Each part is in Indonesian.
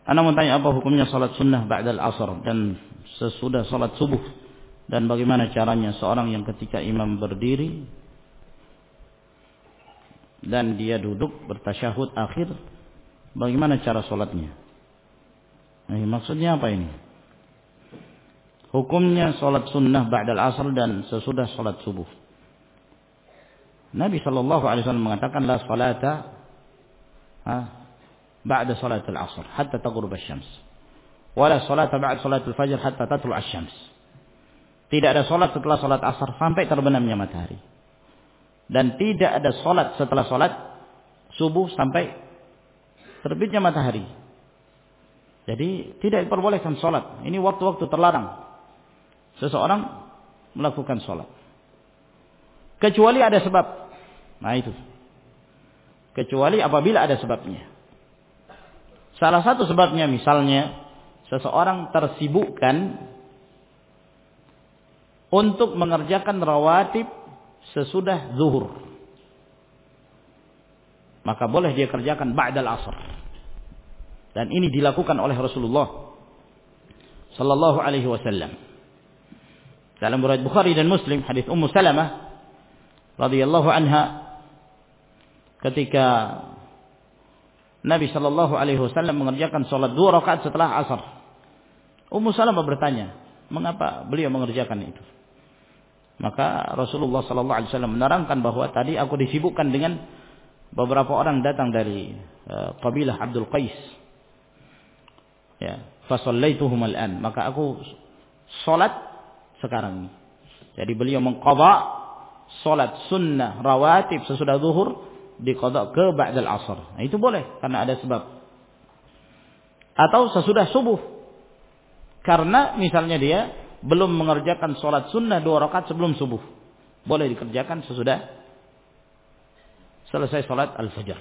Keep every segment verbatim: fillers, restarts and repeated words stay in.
Ana mau tanya apa hukumnya salat sunnah ba'dal asar dan sesudah salat subuh, dan bagaimana caranya seorang yang ketika imam berdiri dan dia duduk bertasyahud akhir, bagaimana cara salatnya? Nah, maksudnya apa ini? Hukumnya salat sunnah ba'dal asar dan sesudah salat subuh. Nabi sallallahu alaihi wasallam mengatakan la salata ha, ba'da salat al-asr hatta taghrub asy-syams. Wa la salata ba'da salat al-fajr hatta tatlu' asy-syams. Tidak ada salat setelah salat asar sampai terbenamnya matahari. Dan tidak ada salat setelah salat subuh sampai terbitnya matahari. Jadi tidak diperbolehkan salat. Ini waktu-waktu terlarang seseorang melakukan salat. Kecuali ada sebab. Nah itu. Kecuali apabila ada sebabnya. Salah satu sebabnya misalnya seseorang tersibukkan untuk mengerjakan rawatib sesudah zuhur. Maka boleh dia kerjakan ba'dal asr. Dan ini dilakukan oleh Rasulullah sallallahu alaihi wasallam. Dalam riwayat Bukhari dan Muslim hadis Ummu Salamah radhiyallahu anha, ketika Nabi sallallahu alaihi wasallam mengerjakan salat dua rakaat setelah asar, Ummu Salamah bertanya, mengapa beliau mengerjakan itu? Maka Rasulullah sallallahu alaihi wasallam menerangkan bahwa tadi aku disibukkan dengan beberapa orang datang dari uh, kabilah Abdul Qais. Ya, fa shallaituhum al-an, maka aku salat sekarang. Jadi beliau mengqadha salat sunnah rawatib sesudah zuhur diqadha ke ba'dal asr. Nah, itu boleh karena ada sebab. Atau sesudah subuh. Karena misalnya dia belum mengerjakan salat sunnah dua rakaat sebelum subuh. Boleh dikerjakan sesudah selesai salat al-fajr.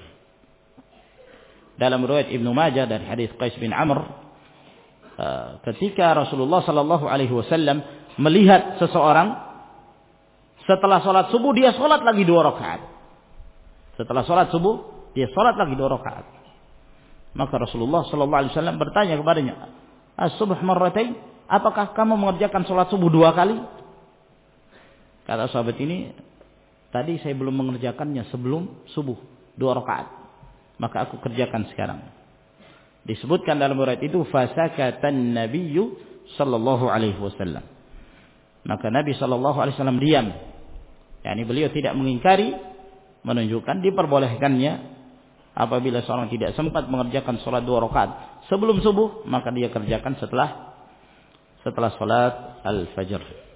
Dalam riwayat Ibnu Majah dari hadis Qais bin Amr, ketika Rasulullah sallallahu alaihi wasallam melihat seseorang setelah salat subuh dia salat lagi dua rakaat. Setelah salat subuh dia salat lagi dua rakaat. Maka Rasulullah sallallahu alaihi wasallam bertanya kepadanya, "As-subh marratain? Apakah kamu mengerjakan salat subuh dua kali?" Kata sahabat ini, "Tadi saya belum mengerjakannya sebelum subuh dua rakaat. Maka aku kerjakan sekarang." Disebutkan dalam riwayat itu fasakatan nabiyyu sallallahu alaihi wasallam. Maka Nabi sallallahu alaihi wasallam diam. yakni beliau tidak mengingkari, menunjukkan diperbolehkannya apabila seorang tidak sempat mengerjakan salat dua rakaat sebelum subuh, maka dia kerjakan setelah setelah salat al-fajr.